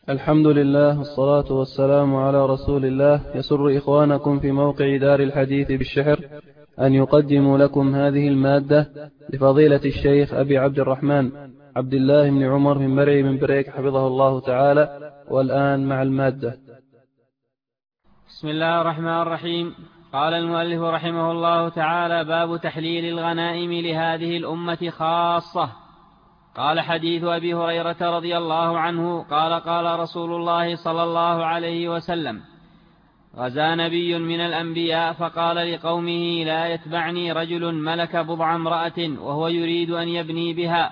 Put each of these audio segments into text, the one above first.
الحمد لله والصلاة والسلام على رسول الله. يسر إخوانكم في موقع دار الحديث بالشحر أن يقدموا لكم هذه المادة لفضيلة الشيخ أبي عبد الرحمن عبد الله بن عمر بن مرعي بن بريك حفظه الله تعالى. والآن مع المادة. بسم الله الرحمن الرحيم. قال المؤلف رحمه الله تعالى: باب تحليل الغنائم لهذه الأمة خاصة. قال: حديث أبي هريرة رضي الله عنه قال: قال رسول الله صلى الله عليه وسلم: غزا نبي من الأنبياء فقال لقومه: لا يتبعني رجل ملك بضع امرأة وهو يريد أن يبني بها،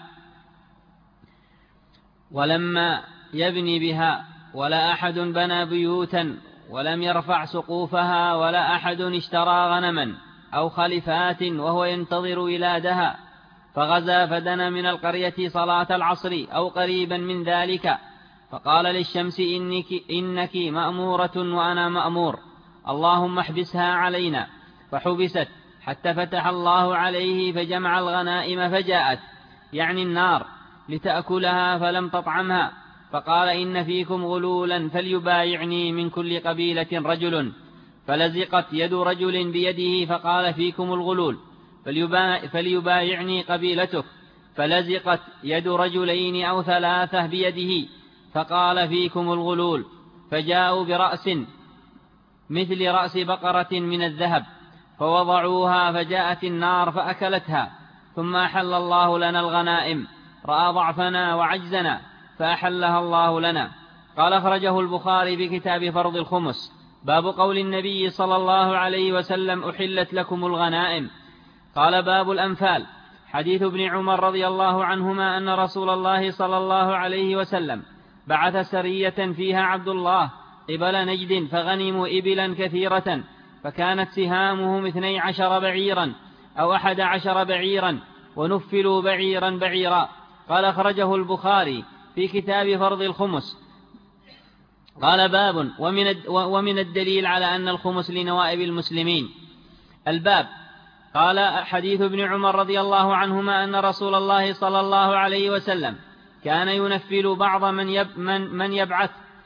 ولما يبني بها ولا أحد بنى بيوتا ولم يرفع سقوفها ولا أحد اشترى غنما أو خلفات وهو ينتظر ولادها، فغزا فدنا من القرية صلاة العصر أو قريبا من ذلك، فقال للشمس: إنك مأمورة وأنا مأمور، اللهم احبسها علينا، فحبست حتى فتح الله عليه فجمع الغنائم فجاءت، يعني النار، لتأكلها فلم تطعمها، فقال: إن فيكم غلولا فليبايعني من كل قبيلة رجل، فلزقت يد رجل بيده فقال: فيكم الغلول فليبايعني قبيلتك، فلزقت يد رجلين أو ثلاثة بيده فقال: فيكم الغلول، فجاءوا برأس مثل رأس بقرة من الذهب فوضعوها فجاءت النار فأكلتها، ثم أحل الله لنا الغنائم، رأى ضعفنا وعجزنا فأحلها الله لنا. قال: أخرجه البخاري في كتاب فرض الخمس. باب قول النبي صلى الله عليه وسلم: أحلت لكم الغنائم. قال: باب الأنفال. حديث ابن عمر رضي الله عنهما أن رسول الله صلى الله عليه وسلم بعث سرية فيها عبد الله قبل نجد فغنموا إبلا كثيرة، فكانت سهامهم 12 بعيرا أو 11 بعيرا، ونفلوا بعيرا بعيرا. قال: أخرجه البخاري في كتاب فرض الخمس. قال: باب ومن الدليل على أن الخمس لنوائب المسلمين. الباب. قال: حديث ابن عمر رضي الله عنهما أن رسول الله صلى الله عليه وسلم كان ينفل بعض من يبعث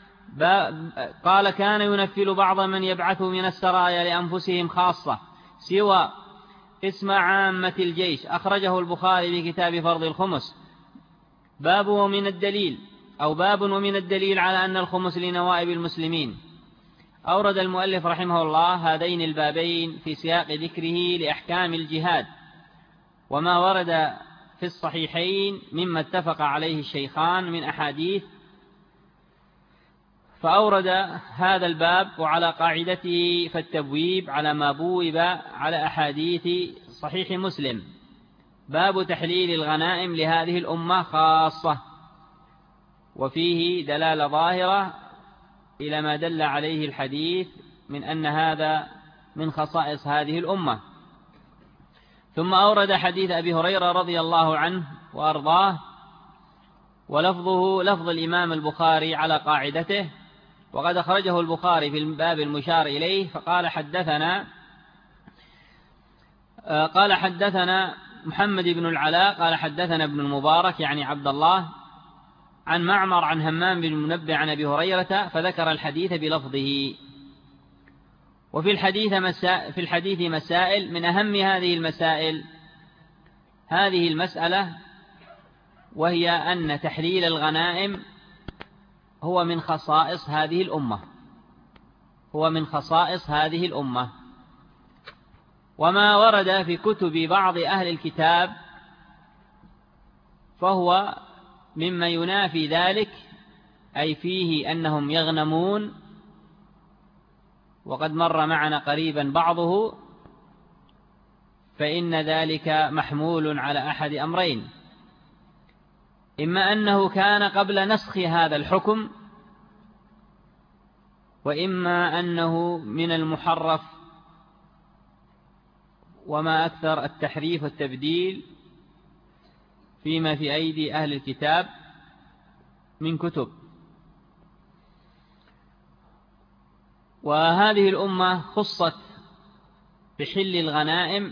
قال: كان ينفل بعض من يبعث من السرايا لأنفسهم خاصة سوى اسم عامة الجيش. أخرجه البخاري في كتاب فرض الخمس. باب ومن الدليل على أن الخمس لنوائب المسلمين. أورد المؤلف رحمه الله هذين البابين في سياق ذكره لأحكام الجهاد وما ورد في الصحيحين مما اتفق عليه الشيخان من أحاديث، فأورد هذا الباب وعلى قاعدته فالتبويب على ما بوب على أحاديث صحيح مسلم. باب تحليل الغنائم لهذه الأمة خاصة، وفيه دلالة ظاهرة إلى ما دل عليه الحديث من أن هذا من خصائص هذه الأمة. ثم أورد حديث أبي هريرة رضي الله عنه وأرضاه، ولفظه لفظ الإمام البخاري على قاعدته، وقد أخرجه البخاري في الباب المشار إليه. فقال: حدثنا محمد بن العلاء قال: حدثنا ابن المبارك يعني عبد الله عن معمر عن همام بن المنبه عن أبي هريرة، فذكر الحديث بلفظه. وفي الحديث مسائل، من أهم هذه المسائل هذه المسألة، وهي أن تحليل الغنائم هو من خصائص هذه الأمة، وما ورد في كتب بعض أهل الكتاب فهو مما ينافي ذلك، أي فيه أنهم يغنمون، وقد مر معنا قريبا بعضه، فإن ذلك محمول على أحد أمرين: إما أنه كان قبل نسخ هذا الحكم، وإما أنه من المحرف، وما أكثر التحريف والتبديل فيما في أيدي أهل الكتاب من كتب. وهذه الأمة خصت بحل الغنائم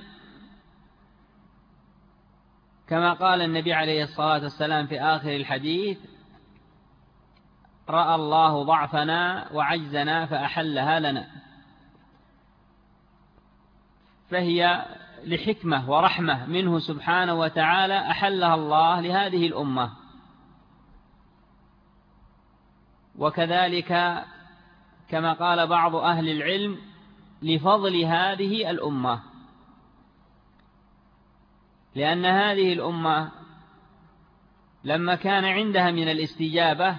كما قال النبي عليه الصلاة والسلام في آخر الحديث: رأى الله ضعفنا وعجزنا فأحلها لنا، فهي لحكمة ورحمة منه سبحانه وتعالى أحلها الله لهذه الأمة. وكذلك كما قال بعض أهل العلم لفضل هذه الأمة، لأن هذه الأمة لما كان عندها من الاستجابة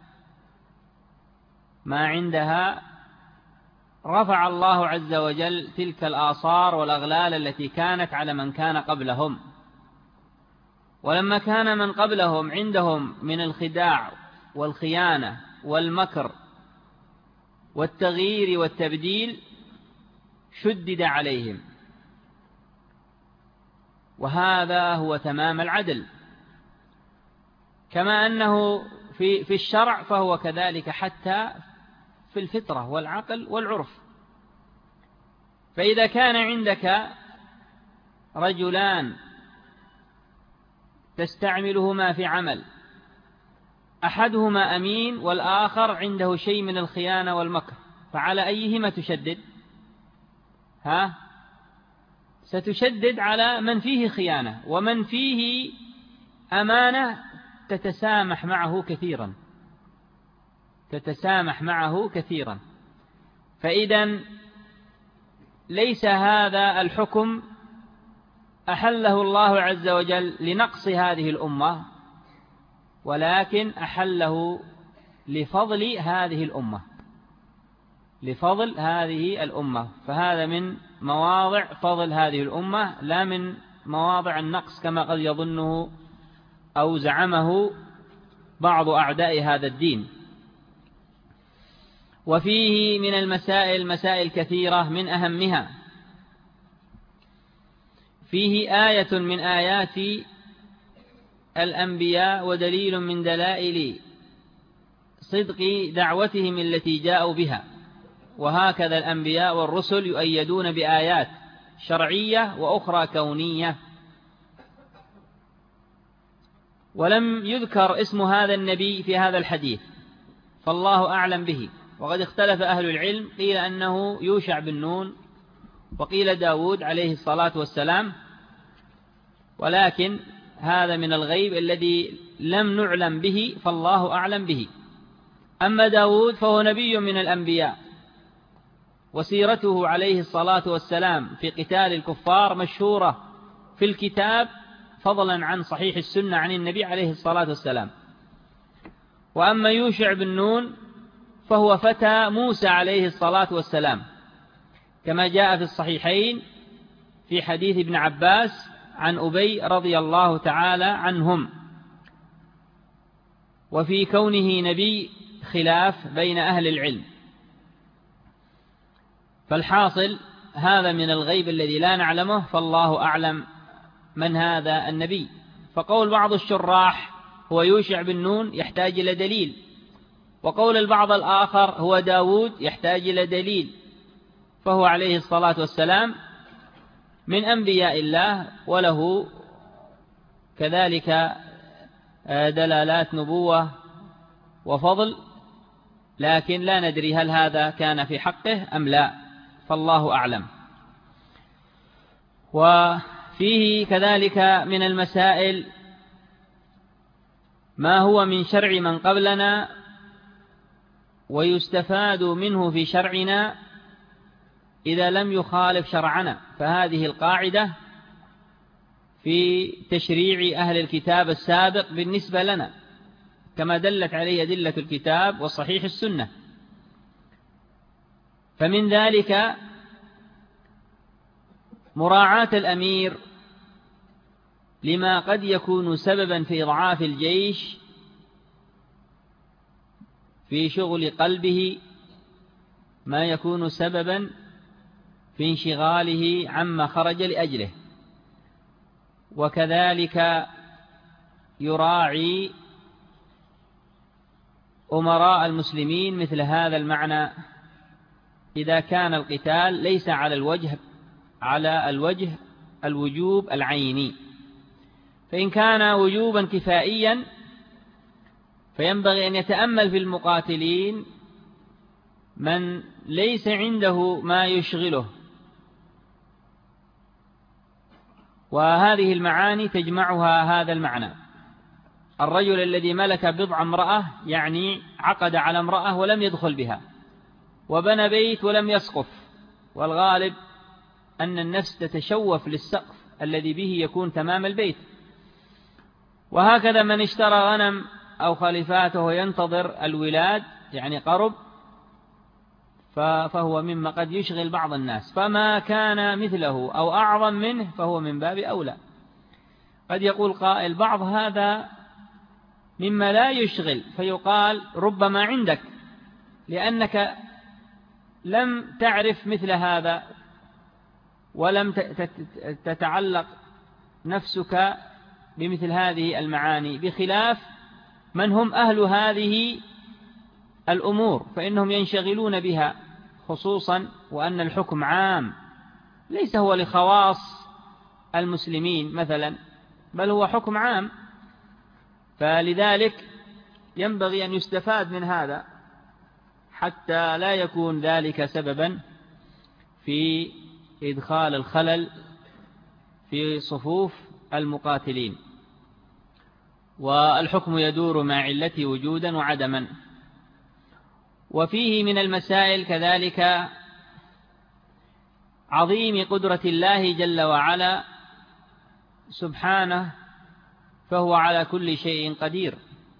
ما عندها رفع الله عز وجل تلك الآثار والأغلال التي كانت على من كان قبلهم. ولما كان من قبلهم عندهم من الخداع والخيانة والمكر والتغيير والتبديل شدد عليهم، وهذا هو تمام العدل. كما أنه في الشرع فهو كذلك حتى في الفطرة والعقل والعرف. فإذا كان عندك رجلان تستعملهما في عمل، أحدهما أمين والآخر عنده شيء من الخيانة والمكر، فعلى أيهما تشدد؟ ستشدد على من فيه خيانة، ومن فيه أمانة تتسامح معه كثيرا. فإذا ليس هذا الحكم أحله الله عز وجل لنقص هذه الأمة، ولكن أحله لفضل هذه الأمة، فهذا من مواضع فضل هذه الأمة لا من مواضع النقص كما قد يظنه أو زعمه بعض أعداء هذا الدين. وفيه من المسائل مسائل كثيرة، من أهمها فيه آية من آيات الأنبياء ودليل من دلائل صدق دعوتهم التي جاءوا بها. وهكذا الأنبياء والرسل يؤيدون بآيات شرعية وأخرى كونية. ولم يذكر اسم هذا النبي في هذا الحديث، فالله أعلم به. وقد اختلف أهل العلم، قيل أنه يوشع بن نون، وقيل داود عليه الصلاة والسلام، ولكن هذا من الغيب الذي لم نعلم به، فالله أعلم به. أما داود فهو نبي من الأنبياء، وسيرته عليه الصلاة والسلام في قتال الكفار مشهورة في الكتاب، فضلا عن صحيح السنة عن النبي عليه الصلاة والسلام. وأما يوشع بن نون فهو فتى موسى عليه الصلاة والسلام، كما جاء في الصحيحين في حديث ابن عباس عن أبي رضي الله تعالى عنهم. وفي كونه نبي خلاف بين أهل العلم. فالحاصل هذا من الغيب الذي لا نعلمه، فالله أعلم من هذا النبي. فقول بعض الشراح هو يوشع بن نون يحتاج إلى دليل، وقول البعض الآخر هو داود يحتاج إلى دليل، فهو عليه الصلاة والسلام من أنبياء الله، وله كذلك دلالات نبوة وفضل، لكن لا ندري هل هذا كان في حقه أم لا، فالله أعلم. وفيه كذلك من المسائل ما هو من شرع من قبلنا ويستفاد منه في شرعنا إذا لم يخالف شرعنا. فهذه القاعدة في تشريع أهل الكتاب السابق بالنسبة لنا، كما دلت عليه أدلة الكتاب وصحيح السنة. فمن ذلك مراعاة الأمير لما قد يكون سببا في إضعاف الجيش في شغل قلبه، ما يكون سببا في انشغاله عما خرج لأجله. وكذلك يراعي أمراء المسلمين مثل هذا المعنى إذا كان القتال ليس على الوجه الوجوب العيني. فإن كان وجوبا كفائيا فينبغي أن يتأمل في المقاتلين من ليس عنده ما يشغله، وهذه المعاني تجمعها هذا المعنى. الرجل الذي ملك بضع امرأة يعني عقد على امرأة ولم يدخل بها، وبنى بيت ولم يسقف، والغالب أن النفس تتشوف للسقف الذي به يكون تمام البيت. وهكذا من اشترى غنم أو خليفاته وينتظر الولاد يعني قرب، فهو مما قد يشغل بعض الناس، فما كان مثله أو أعظم منه فهو من باب أولى. قد يقول قائل بعض هذا مما لا يشغل، فيقال ربما عندك لأنك لم تعرف مثل هذا ولم تتعلق نفسك بمثل هذه المعاني، بخلاف من هم أهل هذه الأمور فإنهم ينشغلون بها، خصوصا وأن الحكم عام ليس هو لخواص المسلمين مثلا، بل هو حكم عام. فلذلك ينبغي أن يستفاد من هذا حتى لا يكون ذلك سببا في إدخال الخلل في صفوف المقاتلين. والحكم يدور مع علته وجودا وعدما. وفيه من المسائل كذلك عظيم قدرة الله جل وعلا سبحانه، فهو على كل شيء قدير.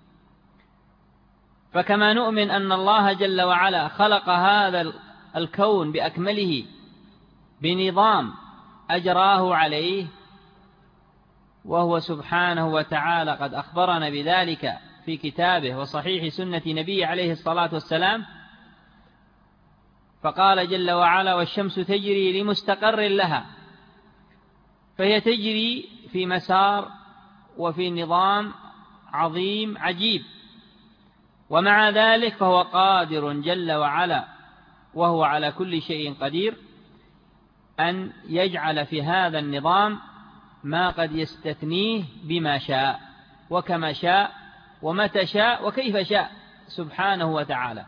فكما نؤمن أن الله جل وعلا خلق هذا الكون بأكمله بنظام أجراه عليه، وهو سبحانه وتعالى قد أخبرنا بذلك في كتابه وصحيح سنة نبيه عليه الصلاة والسلام، فقال جل وعلا: والشمس تجري لمستقر لها، فهي تجري في مسار وفي نظام عظيم عجيب، ومع ذلك فهو قادر جل وعلا وهو على كل شيء قدير أن يجعل في هذا النظام ما قد يستثنيه بما شاء وكما شاء ومتى شاء وكيف شاء سبحانه وتعالى.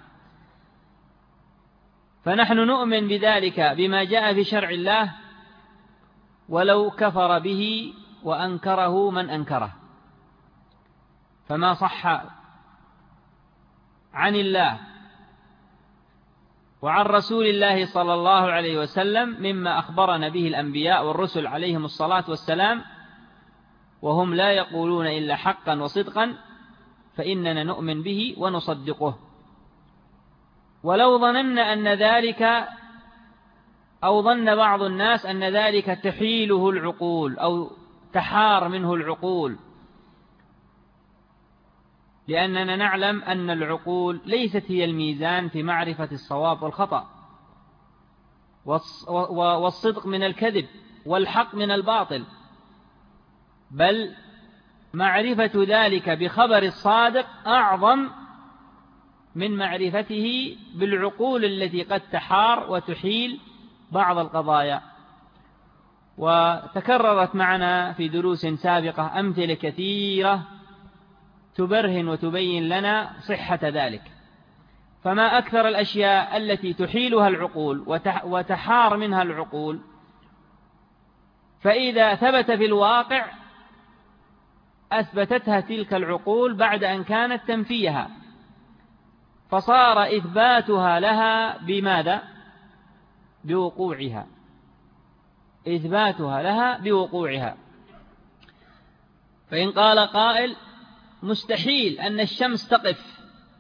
فنحن نؤمن بذلك بما جاء في شرع الله، ولو كفر به وأنكره من أنكره. فما صح عن الله وعن رسول الله صلى الله عليه وسلم مما أخبرنا به الأنبياء والرسل عليهم الصلاة والسلام، وهم لا يقولون إلا حقا وصدقا، فإننا نؤمن به ونصدقه. ولو ظننا أن ذلك، أو ظن بعض الناس أن ذلك تحيله العقول أو تحار منه العقول، لأننا نعلم أن العقول ليست هي الميزان في معرفة الصواب والخطأ، والصدق من الكذب والحق من الباطل، بل معرفة ذلك بخبر الصادق أعظم من معرفته بالعقول التي قد تحار وتحيل بعض القضايا. وتكررت معنا في دروس سابقة أمثلة كثيرة تبرهن وتبين لنا صحة ذلك. فما أكثر الأشياء التي تحيلها العقول وتحار منها العقول، فإذا ثبت في الواقع أثبتتها تلك العقول بعد أن كانت تنفيها، فصار إثباتها لها بماذا؟ بوقوعها. إثباتها لها بوقوعها. فإن قال قائل: مستحيل أن الشمس تقف،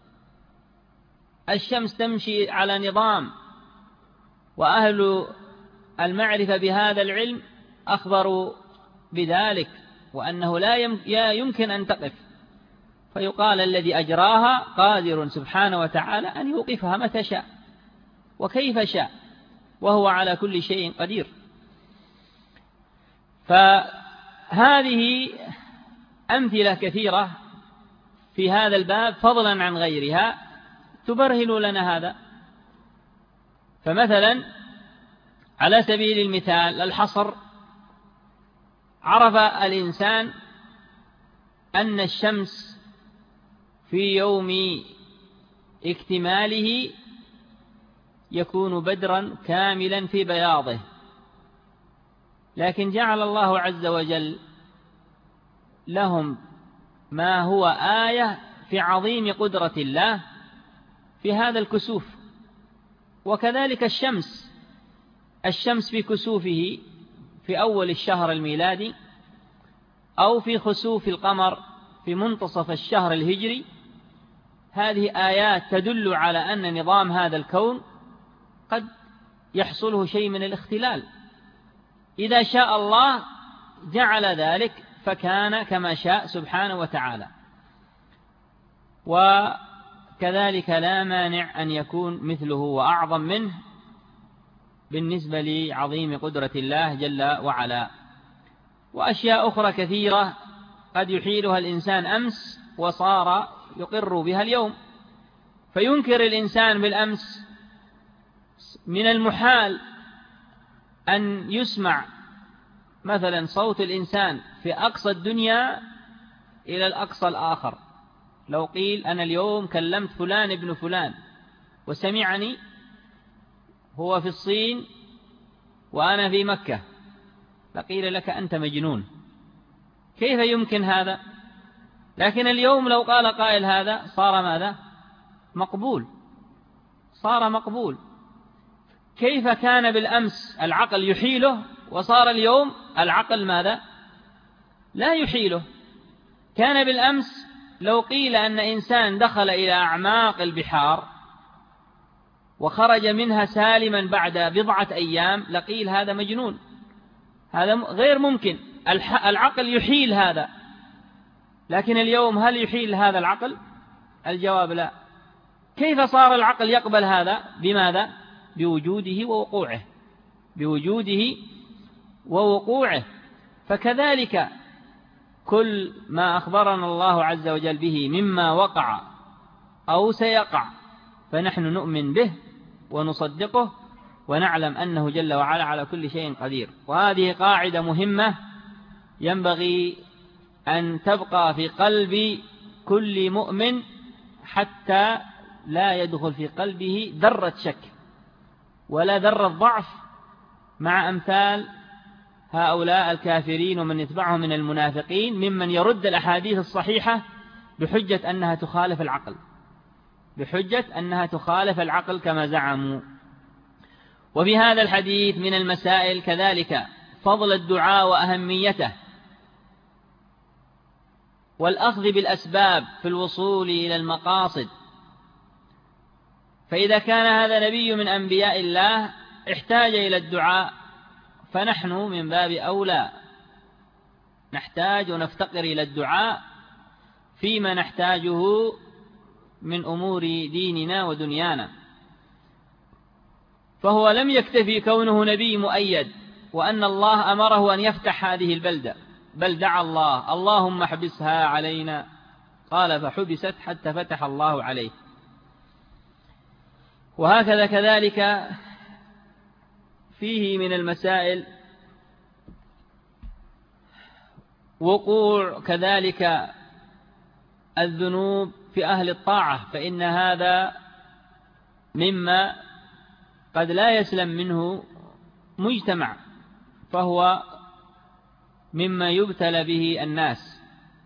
الشمس تمشي على نظام، وأهل المعرفة بهذا العلم أخبروا بذلك وأنه لا يمكن أن تقف، فيقال الذي أجراها قادر سبحانه وتعالى أن يوقفها متى شاء وكيف شاء، وهو على كل شيء قدير. فهذه أمثلة كثيرة في هذا الباب فضلا عن غيرها تبرهن لنا هذا. فمثلا على سبيل المثال الحصر، عرف الإنسان أن الشمس في يوم اكتماله يكون بدرا كاملا في بياضه، لكن جعل الله عز وجل لهم ما هو آية في عظيم قدرة الله في هذا الكسوف. وكذلك الشمس في كسوفه في أول الشهر الميلادي أو في خسوف القمر في منتصف الشهر الهجري، هذه آيات تدل على أن نظام هذا الكون قد يحصله شيء من الاختلال. إذا شاء الله جعل ذلك فكان كما شاء سبحانه وتعالى. وكذلك لا مانع أن يكون مثله وأعظم منه بالنسبة لعظيم قدرة الله جل وعلا. وأشياء أخرى كثيرة قد يحيلها الإنسان أمس وصار يقر بها اليوم، فينكر الإنسان بالأمس من المحال أن يسمع مثلا صوت الإنسان في أقصى الدنيا إلى الأقصى الآخر. لو قيل أنا اليوم كلمت فلان ابن فلان وسمعني، هو في الصين وأنا في مكة، لقيل لك أنت مجنون، كيف يمكن هذا؟ لكن اليوم لو قال قائل هذا صار ماذا؟ مقبول، صار مقبول. كيف كان بالأمس العقل يحيله وصار اليوم العقل ماذا؟ لا يحيله. كان بالأمس لو قيل أن إنسان دخل إلى أعماق البحار وخرج منها سالما بعد بضعة أيام لقيل هذا مجنون، هذا غير ممكن، العقل يحيل هذا. لكن اليوم هل يحيل هذا العقل؟ الجواب لا. كيف صار العقل يقبل هذا؟ بماذا؟ بوجوده ووقوعه، بوجوده ووقوعه. فكذلك كل ما أخبرنا الله عز وجل به مما وقع أو سيقع فنحن نؤمن به ونصدقه ونعلم أنه جل وعلا على كل شيء قدير. وهذه قاعدة مهمة ينبغي أن تبقى في قلب كل مؤمن حتى لا يدخل في قلبه ذرة شك ولا ذرة ضعف مع أمثال هؤلاء الكافرين ومن يتبعهم من المنافقين ممن يرد الأحاديث الصحيحة بحجة أنها تخالف العقل، بحجة أنها تخالف العقل كما زعموا. وفي هذا الحديث من المسائل كذلك فضل الدعاء وأهميته والأخذ بالأسباب في الوصول إلى المقاصد. فإذا كان هذا نبي من أنبياء الله احتاج إلى الدعاء، فنحن من باب أولى نحتاج ونفتقر إلى الدعاء فيما نحتاجه من أمور ديننا ودنيانا. فهو لم يكتفي كونه نبي مؤيد وأن الله أمره أن يفتح هذه البلدة، بل دعا الله اللهم احبسها علينا، قال فحبست حتى فتح الله عليه. وهكذا كذلك فيه من المسائل وقوع كذلك الذنوب في أهل الطاعة، فإن هذا مما قد لا يسلم منه مجتمع، فهو مما يبتلى به الناس.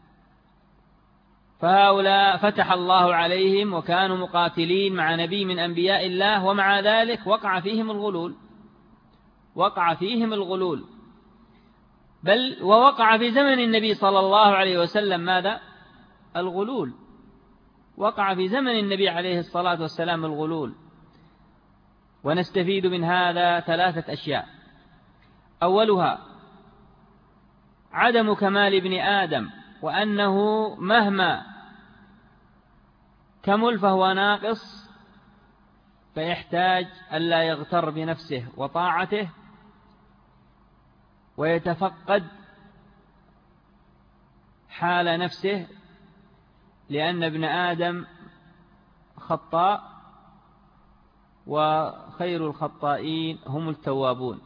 فهؤلاء فتح الله عليهم وكانوا مقاتلين مع نبي من أنبياء الله، ومع ذلك وقع فيهم الغلول، وقع فيهم الغلول. بل ووقع في زمن النبي صلى الله عليه وسلم ماذا؟ الغلول، وقع في زمن النبي عليه الصلاة والسلام الغلول. ونستفيد من هذا 3 أشياء. أولها عدم كمال ابن آدم، وأنه مهما كمل فهو ناقص، فيحتاج ألا يغتر بنفسه وطاعته ويتفقد حال نفسه، لأن ابن آدم خطاء وخير الخطائين هم التوابون.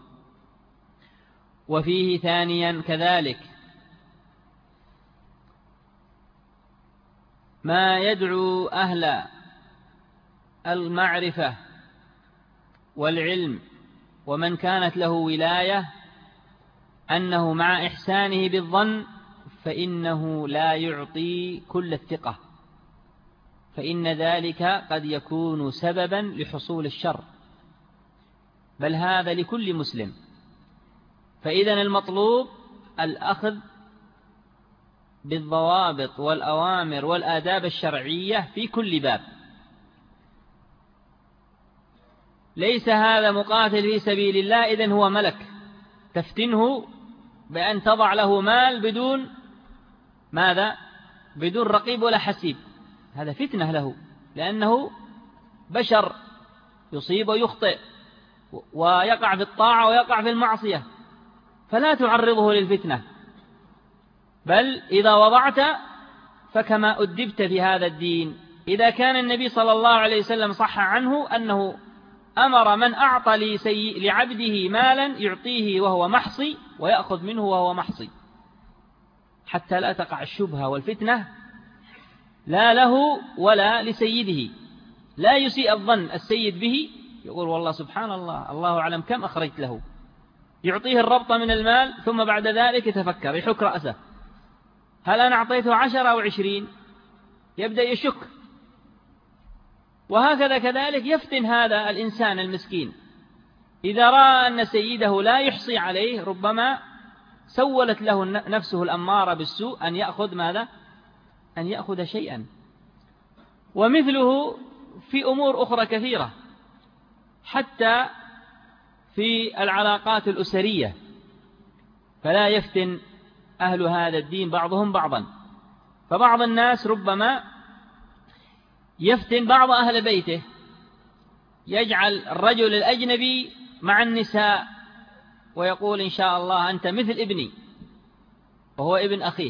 وفيه ثانيا كذلك ما يدعو أهل المعرفة والعلم ومن كانت له ولاية أنه مع إحسانه بالظن فإنه لا يعطي كل الثقة، فإن ذلك قد يكون سببا لحصول الشر، بل هذا لكل مسلم. فإذا المطلوب الأخذ بالضوابط والأوامر والآداب الشرعية في كل باب. ليس هذا مقاتل في سبيل الله إذن هو ملك تفتنه بأن تضع له مال بدون ماذا؟ بدون رقيب ولا حسيب، هذا فتنة له، لأنه بشر يصيب ويخطئ ويقع في الطاعة ويقع في المعصية، فلا تعرضه للفتنة، بل إذا وضعت فكما أدبت في هذا الدين. إذا كان النبي صلى الله عليه وسلم صح عنه أنه أمر من أعطى لعبده مالا يعطيه وهو محصي ويأخذ منه وهو محصي، حتى لا تقع الشبهة والفتنة لا له ولا لسيده. لا يسيء الظن السيد به، يقول والله سبحان الله الله أعلم كم أخرجت له، يعطيه الربط من المال ثم بعد ذلك يتفكر يحك رأسه، هل أنا أعطيته 10 أو 20؟ يبدأ يشك. وهكذا كذلك يفتن هذا الإنسان المسكين إذا رأى أن سيده لا يحصي عليه، ربما سولت له نفسه الأمارة بالسوء أن يأخذ ماذا؟ أن يأخذ شيئا. ومثله في أمور أخرى كثيرة، حتى في العلاقات الأسرية، فلا يفتن أهل هذا الدين بعضهم بعضا. فبعض الناس ربما يفتن بعض أهل بيته، يجعل الرجل الأجنبي مع النساء ويقول إن شاء الله أنت مثل ابني، وهو ابن أخيه،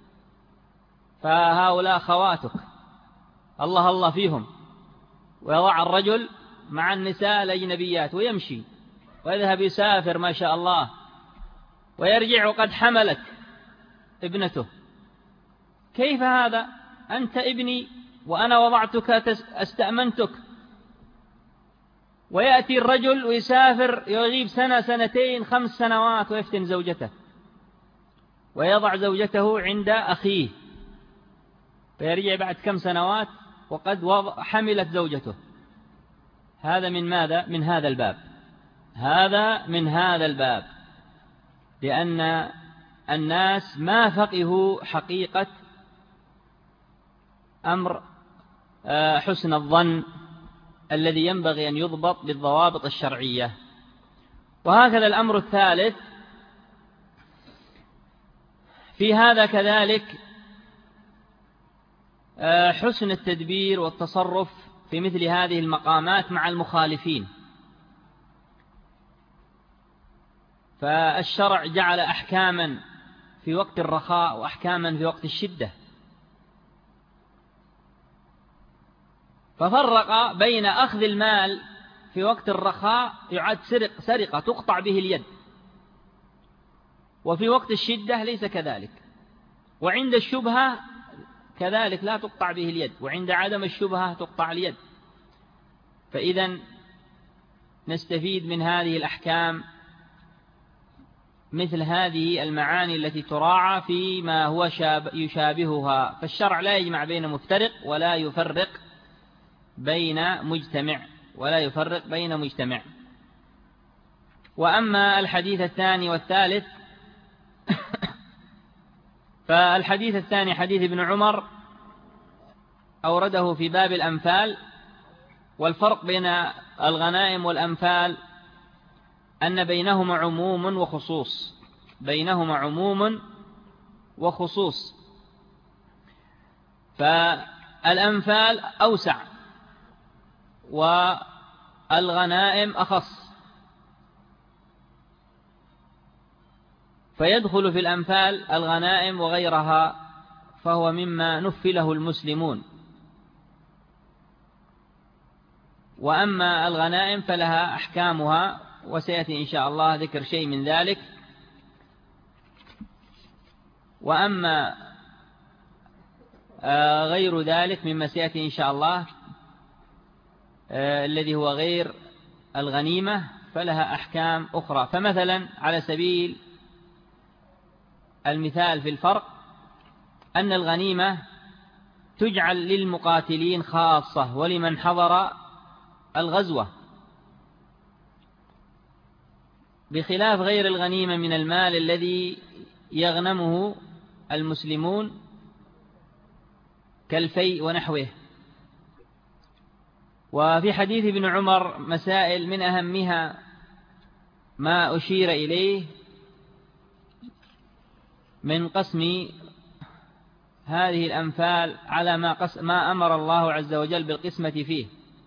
فهؤلاء خواتك الله الله فيهم، ويضع الرجل مع النساء الأجنبيات ويمشي ويذهب يسافر ما شاء الله، ويرجع وقد حملت ابنته. كيف هذا؟ أنت ابني وأنا وضعتك استأمنتك. ويأتي الرجل ويسافر يغيب 1 2 5 سنوات ويفتن زوجته، ويضع زوجته عند أخيه، فيرجع بعد كم سنوات وقد حملت زوجته. هذا من ماذا؟ من هذا الباب. هذا من هذا الباب، لأن الناس ما فقهوا حقيقة أمر حسن الظن الذي ينبغي أن يضبط بالضوابط الشرعية. وهكذا الأمر الثالث في هذا كذلك حسن التدبير والتصرف في مثل هذه المقامات مع المخالفين. فالشرع جعل أحكاما في وقت الرخاء وأحكاما في وقت الشدة، ففرق بين أخذ المال في وقت الرخاء يعد سرقة تقطع به اليد، وفي وقت الشدة ليس كذلك، وعند الشبهة كذلك لا تقطع به اليد، وعند عدم الشبهة تقطع اليد. فإذا نستفيد من هذه الأحكام مثل هذه المعاني التي تراعى فيما هو يشابهها. فالشرع لا يجمع بين مفترق ولا يفرق بين مجتمع. وأما الحديث الثاني والثالث فالحديث الثاني حديث ابن عمر أورده في باب الأنفال. والفرق بين الغنائم والأنفال أن بينهما عموم وخصوص. فالأنفال أوسع والغنائم أخص، فيدخل في الأنفال الغنائم وغيرها، فهو مما نفله المسلمون. وأما الغنائم فلها أحكامها، وسيأتي إن شاء الله ذكر شيء من ذلك. وأما غير ذلك مما سيأتي إن شاء الله الذي هو غير الغنيمة فلها أحكام أخرى. فمثلا على سبيل المثال في الفرق أن الغنيمة تجعل للمقاتلين خاصة ولمن حضر الغزوة، بخلاف غير الغنيمة من المال الذي يغنمه المسلمون كالفيء ونحوه. وفي حديث ابن عمر مسائل من أهمها ما أشير إليه من قسم هذه الأنفال على ما أمر الله عز وجل بالقسمة فيه،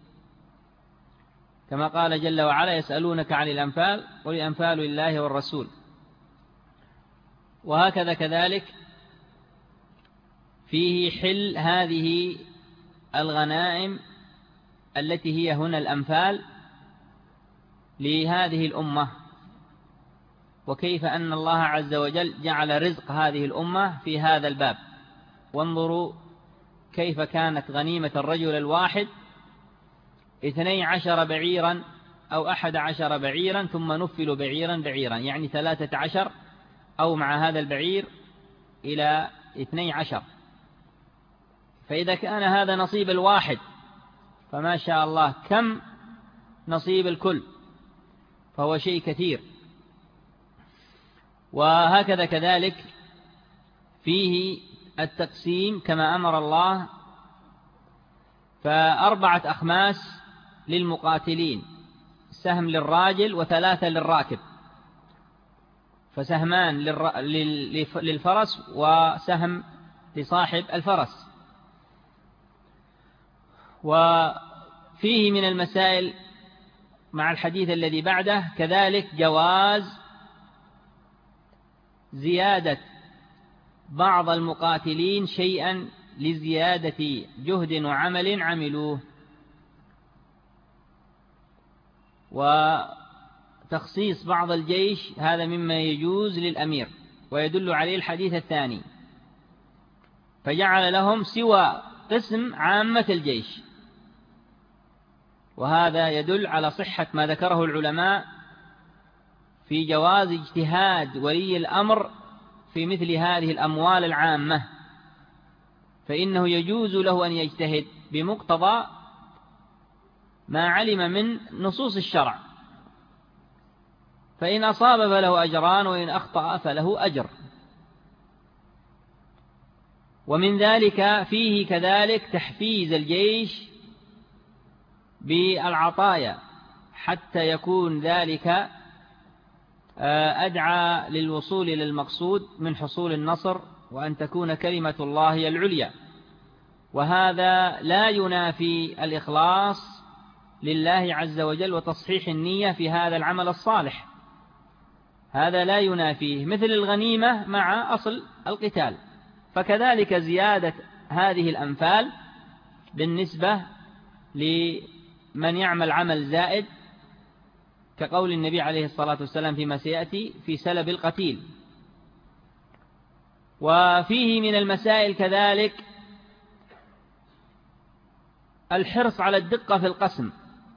كما قال جل وعلا: يسألونك عن الأنفال قل الأنفال لله والرسول. وهكذا كذلك فيه حل هذه الغنائم التي هي هنا الأنفال لهذه الأمة، وكيف أن الله عز وجل جعل رزق هذه الأمة في هذا الباب. وانظروا كيف كانت غنيمة الرجل الواحد 12 بعيرا أو 11 بعيرا، ثم نفل بعيرا بعيرا، يعني 13 أو مع هذا البعير إلى 12. فإذا كان هذا نصيب الواحد فما شاء الله كم نصيب الكل، فهو شيء كثير. وهكذا كذلك فيه التقسيم كما أمر الله، ف4 أخماس للمقاتلين، سهم للراجل و3 للراكب، فسهمان للفرس وسهم لصاحب الفرس. وفيه من المسائل مع الحديث الذي بعده كذلك جواز زيادة بعض المقاتلين شيئا لزيادة جهد وعمل عملوه، وتخصيص بعض الجيش هذا مما يجوز للأمير، ويدل عليه الحديث الثاني، فجعل لهم سوى قسم عامة الجيش. وهذا يدل على صحة ما ذكره العلماء في جواز اجتهاد ولي الأمر في مثل هذه الأموال العامة، فإنه يجوز له أن يجتهد بمقتضى ما علم من نصوص الشرع، فإن أصاب فله أجران وإن أخطأ فله أجر. ومن ذلك فيه كذلك تحفيز الجيش بالعطايا حتى يكون ذلك أدعى للوصول إلى المقصود من حصول النصر وأن تكون كلمة الله هي العليا. وهذا لا ينافي الإخلاص لله عز وجل وتصحيح النية في هذا العمل الصالح، هذا لا ينافيه، مثل الغنيمة مع أصل القتال. فكذلك زيادة هذه الأنفال بالنسبة لمن يعمل عمل زائد، كقول النبي عليه الصلاة والسلام فيما سيأتي في سلب القتيل. وفيه من المسائل كذلك الحرص على الدقة في القسم،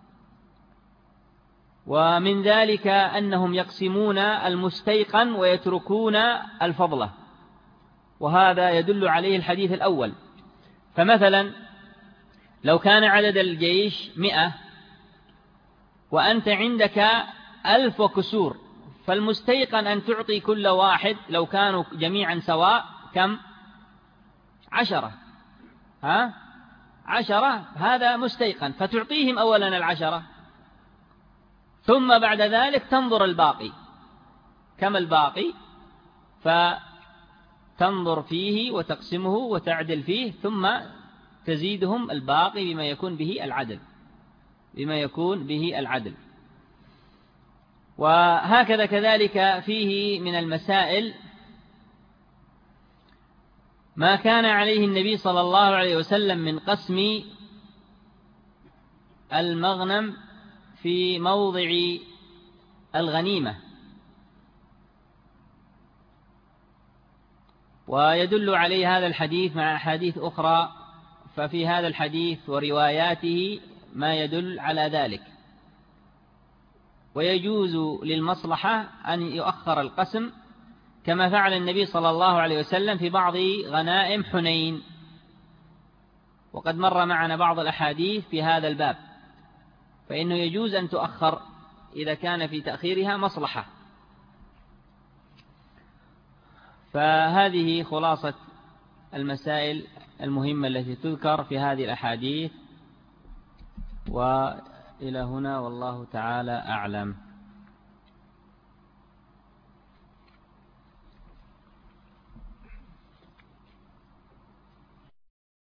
ومن ذلك أنهم يقسمون المستيقن ويتركون الفضلة، وهذا يدل عليه الحديث الأول. فمثلا لو كان عدد الجيش 100 وأنت عندك 1000 وكسور، فالمستيقن أن تعطي كل واحد لو كانوا جميعا سواء كم؟ 10. 10 هذا مستيقن، فتعطيهم أولا 10، ثم بعد ذلك تنظر الباقي كم الباقي، فتنظر فيه وتقسمه وتعدل فيه، ثم تزيدهم الباقي بما يكون به العدل. وهكذا كذلك فيه من المسائل ما كان عليه النبي صلى الله عليه وسلم من قسم المغنم في موضع الغنيمة. ويدل عليه هذا الحديث مع أحاديث أخرى، ففي هذا الحديث ورواياته ما يدل على ذلك. ويجوز للمصلحة أن يؤخر القسم كما فعل النبي صلى الله عليه وسلم في بعض غنائم حنين، وقد مر معنا بعض الأحاديث في هذا الباب، فإنه يجوز أن تؤخر إذا كان في تأخيرها مصلحة. فهذه خلاصة المسائل المهمة التي تذكر في هذه الأحاديث، وإلى هنا والله تعالى أعلم.